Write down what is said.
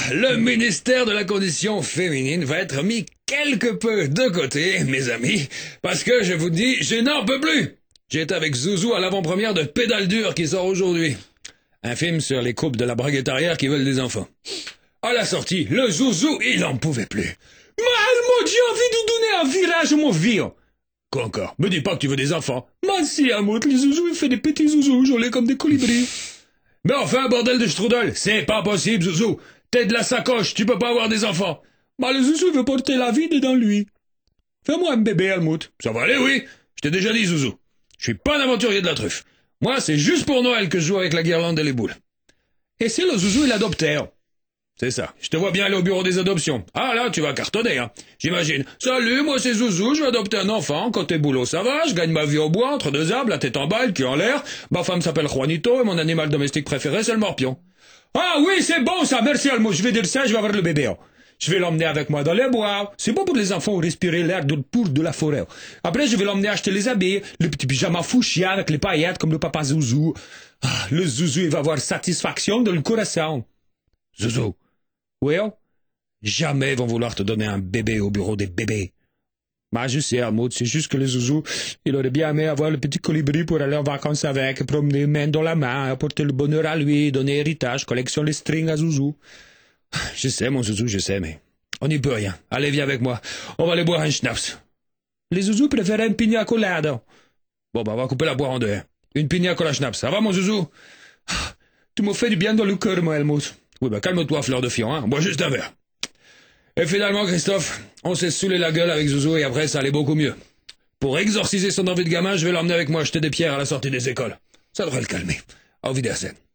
le ministère de la condition féminine va être mis quelque peu de côté, mes amis, parce que je vous dis, je n'en peux plus. J'ai été avec Zouzou à l'avant-première de Pédale dure qui sort aujourd'hui. Un film sur les couples de la braguette arrière qui veulent des enfants. À la sortie, le Zouzou, il en pouvait plus. Mais Helmut, j'ai envie de donner un virage à mon vieux. Quoi encore? Me dis pas que tu veux des enfants. Mais si, Helmut, les zouzous, il fait des petits zouzous, jolis comme des colibris. Mais enfin, bordel de strudel, c'est pas possible, Zouzou. T'es de la sacoche, tu peux pas avoir des enfants. Mais le zouzou veut porter la vie dedans lui. Fais-moi un bébé, Helmut. Ça va aller, oui. Je t'ai déjà dit, Zouzou. Je suis pas un aventurier de la truffe. Moi, c'est juste pour Noël que je joue avec la guirlande et les boules. Et si le zouzou est l'adopteur? C'est ça. Je te vois bien aller au bureau des adoptions. Ah là, tu vas cartonner, hein. J'imagine. Salut, moi c'est Zouzou, je vais adopter un enfant. Côté boulot, ça va. Je gagne ma vie au bois, entre deux arbres, la tête en bas, le cul en l'air. Ma femme s'appelle Juanito et mon animal domestique préféré, c'est le morpion. Ah oui, c'est bon ça, merci Helmut. Je vais dire ça, je vais avoir le bébé. Je vais l'emmener avec moi dans les bois. C'est bon pour les enfants respirer l'air pur de la forêt. Après, je vais l'emmener acheter les habits, le petit pyjama fuchsia avec les paillettes comme le papa Zouzou. Ah, le Zouzou, il va avoir satisfaction dans le corazon. Zouzou. Oui? Jamais ils vont vouloir te donner un bébé au bureau des bébés. Bah, je sais, Helmut, c'est juste que le Zouzou, il aurait bien aimé avoir le petit colibri pour aller en vacances avec, promener main dans la main, apporter le bonheur à lui, donner héritage, collection les strings à Zouzou. Je sais, mon Zouzou, je sais, mais on n'y peut rien. Allez, viens avec moi. On va aller boire un schnapps. Les Zouzous préfèrent un pina colada. Bon, bah, on va couper la boire en deux. Une pina cola schnapps. Ça va, mon Zouzou? Tu m'as fait du bien dans le cœur, moi, Helmut. Oui, bah, calme-toi, fleur de fion, hein. Bois juste un verre. Et finalement, Christophe, on s'est saoulé la gueule avec Zouzou et après, ça allait beaucoup mieux. Pour exorciser son envie de gamin, je vais l'emmener avec moi acheter des pierres à la sortie des écoles. Ça devrait le calmer. Auf Wiedersehen.